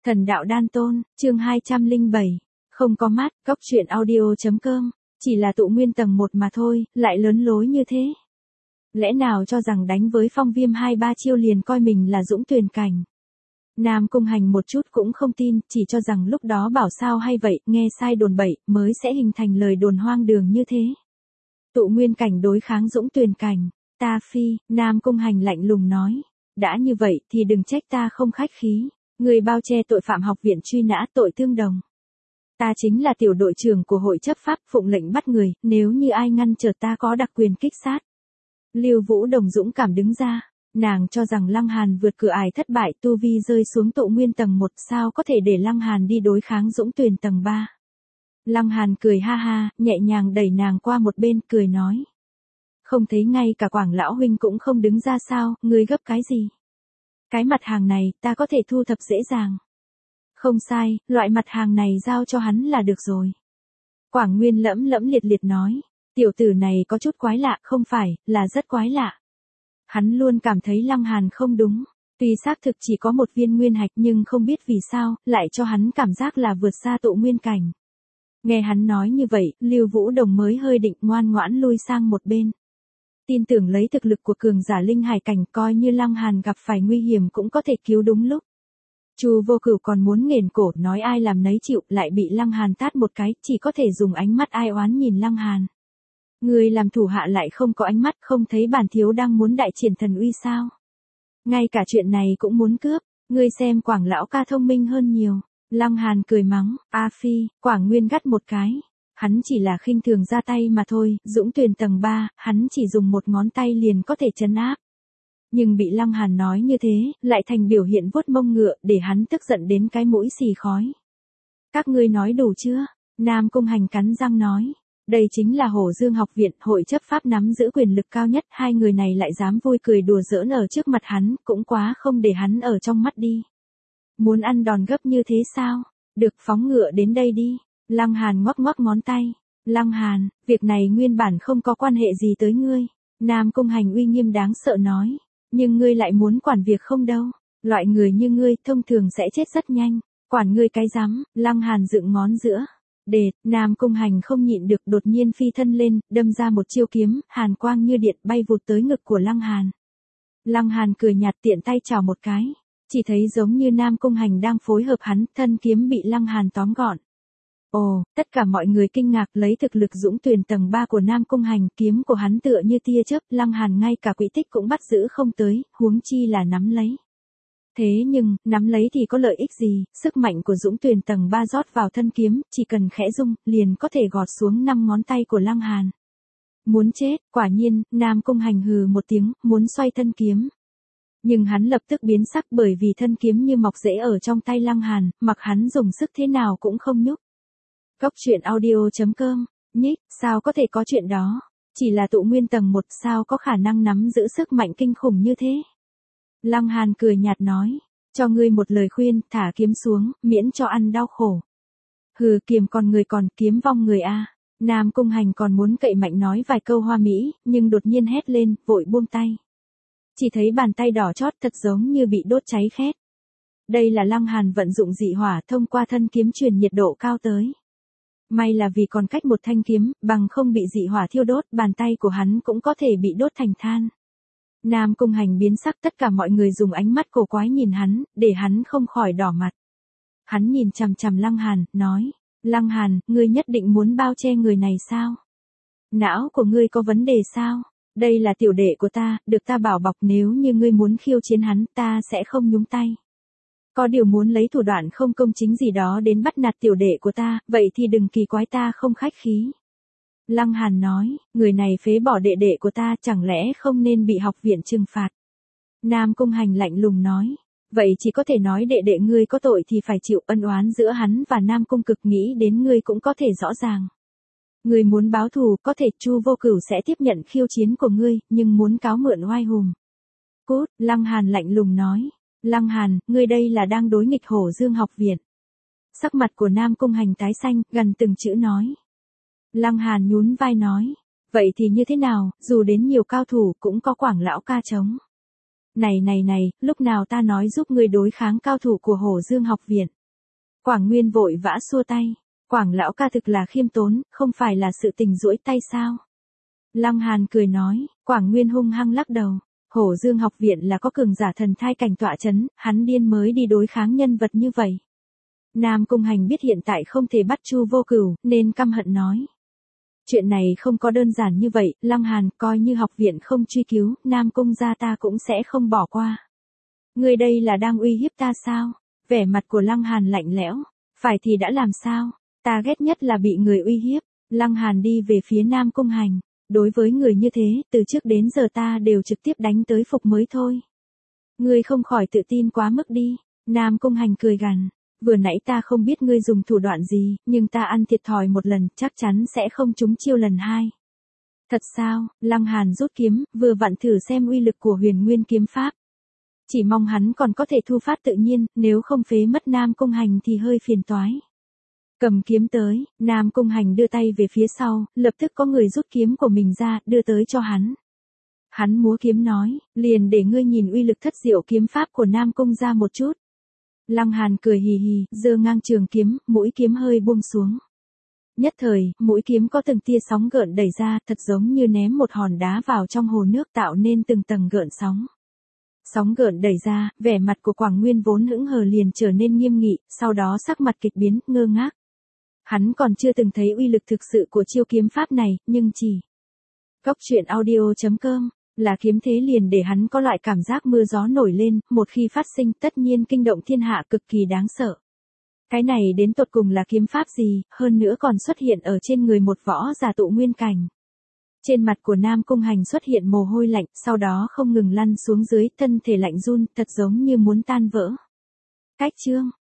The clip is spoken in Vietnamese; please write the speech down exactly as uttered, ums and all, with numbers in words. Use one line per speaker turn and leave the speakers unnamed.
Thần đạo đan tôn, chương hai trăm lẻ bảy. Không có mắt, góc truyện audio.com. Chỉ là tụ nguyên tầng một mà thôi, lại lớn lối như thế. Lẽ nào cho rằng đánh với Phong Viêm hai ba chiêu liền coi mình là Dũng Tuyền Cảnh. Nam Cung Hành một chút cũng không tin, chỉ cho rằng lúc đó bảo sao hay vậy, nghe sai đồn bậy, mới sẽ hình thành lời đồn hoang đường như thế. Tụ nguyên cảnh đối kháng Dũng Tuyền Cảnh, ta phi, Nam Cung Hành lạnh lùng nói. Đã như vậy thì đừng trách ta không khách khí. Người bao che tội phạm học viện truy nã tội tương đồng. Ta chính là tiểu đội trưởng của hội chấp pháp phụng lệnh bắt người, nếu như ai ngăn trở ta có đặc quyền kích sát. Lưu Vũ Đồng dũng cảm đứng ra, nàng cho rằng Lăng Hàn vượt cửa ải thất bại tu vi rơi xuống tụ nguyên tầng một sao có thể để Lăng Hàn đi đối kháng Dũng Tuyền tầng ba. Lăng Hàn cười ha ha, nhẹ nhàng đẩy nàng qua một bên cười nói. Không thấy ngay cả Quảng lão huynh cũng không đứng ra sao, ngươi gấp cái gì? Cái mặt hàng này ta có thể thu thập dễ dàng. Không sai, loại mặt hàng này giao cho hắn là được rồi. Quảng Nguyên lẫm lẫm liệt liệt nói, tiểu tử này có chút quái lạ, không phải, là rất quái lạ. Hắn luôn cảm thấy Lăng Hàn không đúng, tuy xác thực chỉ có một viên nguyên hạch nhưng không biết vì sao, lại cho hắn cảm giác là vượt xa tụ nguyên cảnh. Nghe hắn nói như vậy, Lưu Vũ Đồng mới hơi định ngoan ngoãn lui sang một bên. Tin tưởng lấy thực lực của cường giả linh hải cảnh coi như Lăng Hàn gặp phải nguy hiểm cũng có thể cứu đúng lúc. Chu Vô Cửu còn muốn nghển cổ nói ai làm nấy chịu lại bị Lăng Hàn tát một cái, chỉ có thể dùng ánh mắt ai oán nhìn Lăng Hàn. Người làm thủ hạ lại không có ánh mắt, không thấy bản thiếu đang muốn đại triển thần uy sao? Ngay cả chuyện này cũng muốn cướp, ngươi xem Quảng lão ca thông minh hơn nhiều. Lăng Hàn cười mắng, A Phi, Quảng Nguyên gắt một cái. Hắn chỉ là khinh thường ra tay mà thôi, Dũng Tuyền tầng ba, hắn chỉ dùng một ngón tay liền có thể trấn áp. Nhưng bị Lăng Hàn nói như thế, lại thành biểu hiện vuốt mông ngựa, để hắn tức giận đến cái mũi xì khói. Các ngươi nói đủ chưa? Nam Cung Hành cắn răng nói. Đây chính là Hổ Dương học viện, hội chấp pháp nắm giữ quyền lực cao nhất, hai người này lại dám vui cười đùa giỡn ở trước mặt hắn, cũng quá không để hắn ở trong mắt đi. Muốn ăn đòn gấp như thế sao? Được, phóng ngựa đến đây đi. Lăng Hàn ngoắc ngoắc ngón tay. Lăng Hàn, việc này nguyên bản không có quan hệ gì tới ngươi. Nam Cung Hành uy nghiêm đáng sợ nói. Nhưng ngươi lại muốn quản việc không đâu. Loại người như ngươi thông thường sẽ chết rất nhanh. Quản ngươi cái rắm. Lăng Hàn dựng ngón giữa. Đệt, Nam Cung Hành không nhịn được đột nhiên phi thân lên, đâm ra một chiêu kiếm, hàn quang như điện bay vụt tới ngực của Lăng Hàn. Lăng Hàn cười nhạt tiện tay chào một cái. Chỉ thấy giống như Nam Cung Hành đang phối hợp hắn, thân kiếm bị Lăng Hàn tóm gọn. Ồ, tất cả mọi người kinh ngạc lấy thực lực Dũng Tuyền tầng ba của Nam Cung Hành, kiếm của hắn tựa như tia chớp, Lăng Hàn ngay cả quỹ tích cũng bắt giữ không tới, huống chi là nắm lấy. Thế nhưng, nắm lấy thì có lợi ích gì, sức mạnh của Dũng Tuyền tầng ba rót vào thân kiếm, chỉ cần khẽ rung, liền có thể gọt xuống năm ngón tay của Lăng Hàn. Muốn chết, quả nhiên, Nam Cung Hành hừ một tiếng, muốn xoay thân kiếm. Nhưng hắn lập tức biến sắc bởi vì thân kiếm như mọc rễ ở trong tay Lăng Hàn, mặc hắn dùng sức thế nào cũng không nhúc. Góc truyện audio.com, nhích, sao có thể có chuyện đó? Chỉ là tụ nguyên tầng một sao có khả năng nắm giữ sức mạnh kinh khủng như thế? Lăng Hàn cười nhạt nói, cho ngươi một lời khuyên, thả kiếm xuống, miễn cho ăn đau khổ. Hừ, kiềm con người còn, kiếm vong người a. Nam Cung Hành còn muốn cậy mạnh nói vài câu hoa mỹ, nhưng đột nhiên hét lên, vội buông tay. Chỉ thấy bàn tay đỏ chót thật giống như bị đốt cháy khét. Đây là Lăng Hàn vận dụng dị hỏa thông qua thân kiếm truyền nhiệt độ cao tới. May là vì còn cách một thanh kiếm, bằng không bị dị hỏa thiêu đốt, bàn tay của hắn cũng có thể bị đốt thành than. Nam Cung Hành biến sắc, tất cả mọi người dùng ánh mắt cổ quái nhìn hắn, để hắn không khỏi đỏ mặt. Hắn nhìn chằm chằm Lăng Hàn, nói, Lăng Hàn, ngươi nhất định muốn bao che người này sao? Não của ngươi có vấn đề sao? Đây là tiểu đệ của ta, được ta bảo bọc, nếu như ngươi muốn khiêu chiến hắn, ta sẽ không nhúng tay. Có điều muốn lấy thủ đoạn không công chính gì đó đến bắt nạt tiểu đệ của ta, vậy thì đừng kỳ quái ta không khách khí. Lăng Hàn nói, người này phế bỏ đệ đệ của ta, chẳng lẽ không nên bị học viện trừng phạt? Nam Cung Hành lạnh lùng nói, vậy chỉ có thể nói đệ đệ ngươi có tội thì phải chịu, ân oán giữa hắn và Nam Cung Cực nghĩ đến ngươi cũng có thể rõ ràng. Ngươi muốn báo thù, có thể Chu Vô Cửu sẽ tiếp nhận khiêu chiến của ngươi, nhưng muốn cáo mượn oai hùng. Cút, Lăng Hàn lạnh lùng nói. Lăng Hàn, ngươi đây là đang đối nghịch Hổ Dương học viện. Sắc mặt của Nam Cung Hành tái xanh, gần từng chữ nói. Lăng Hàn nhún vai nói, vậy thì như thế nào, dù đến nhiều cao thủ cũng có Quảng lão ca chống. Này này này, lúc nào ta nói giúp ngươi đối kháng cao thủ của Hổ Dương học viện. Quảng Nguyên vội vã xua tay. Quảng lão ca thực là khiêm tốn, không phải là sự tình duỗi tay sao? Lăng Hàn cười nói, Quảng Nguyên hung hăng lắc đầu. Hổ Dương học viện là có cường giả thần thai cảnh tọa chấn, hắn điên mới đi đối kháng nhân vật như vậy. Nam Cung Hành biết hiện tại không thể bắt Chu Vô Cửu, nên căm hận nói. Chuyện này không có đơn giản như vậy, Lăng Hàn, coi như học viện không truy cứu, Nam Cung gia ta cũng sẽ không bỏ qua. Ngươi đây là đang uy hiếp ta sao? Vẻ mặt của Lăng Hàn lạnh lẽo. Phải thì đã làm sao? Ta ghét nhất là bị người uy hiếp. Lăng Hàn đi về phía Nam Cung Hành. Đối với người như thế, từ trước đến giờ ta đều trực tiếp đánh tới phục mới thôi. Ngươi không khỏi tự tin quá mức đi. Nam Cung Hành cười gằn. Vừa nãy ta không biết ngươi dùng thủ đoạn gì, nhưng ta ăn thiệt thòi một lần, chắc chắn sẽ không trúng chiêu lần hai. Thật sao? Lăng Hàn rút kiếm, vừa vặn thử xem uy lực của Huyền Nguyên kiếm pháp. Chỉ mong hắn còn có thể thu phát tự nhiên, nếu không phế mất Nam Cung Hành thì hơi phiền toái. Cầm kiếm tới, Nam Cung Hành đưa tay về phía sau, lập tức có người rút kiếm của mình ra, đưa tới cho hắn. Hắn múa kiếm nói, liền để ngươi nhìn uy lực thất diệu kiếm pháp của Nam Cung ra một chút. Lăng Hàn cười hì hì, giơ ngang trường kiếm, mũi kiếm hơi buông xuống. Nhất thời, mũi kiếm có từng tia sóng gợn đẩy ra, thật giống như ném một hòn đá vào trong hồ nước tạo nên từng tầng gợn sóng. Sóng gợn đẩy ra, vẻ mặt của Quảng Nguyên vốn hững hờ liền trở nên nghiêm nghị, sau đó sắc mặt kịch biến, ngơ ngác. Hắn còn chưa từng thấy uy lực thực sự của chiêu kiếm pháp này, nhưng chỉ Góc truyện audio chấm com là kiếm thế liền để hắn có loại cảm giác mưa gió nổi lên, một khi phát sinh tất nhiên kinh động thiên hạ cực kỳ đáng sợ. Cái này đến tột cùng là kiếm pháp gì, hơn nữa còn xuất hiện ở trên người một võ giả tụ nguyên cảnh. Trên mặt của Nam Cung Hành xuất hiện mồ hôi lạnh, sau đó không ngừng lăn xuống dưới, thân thể lạnh run, thật giống như muốn tan vỡ. Cách chương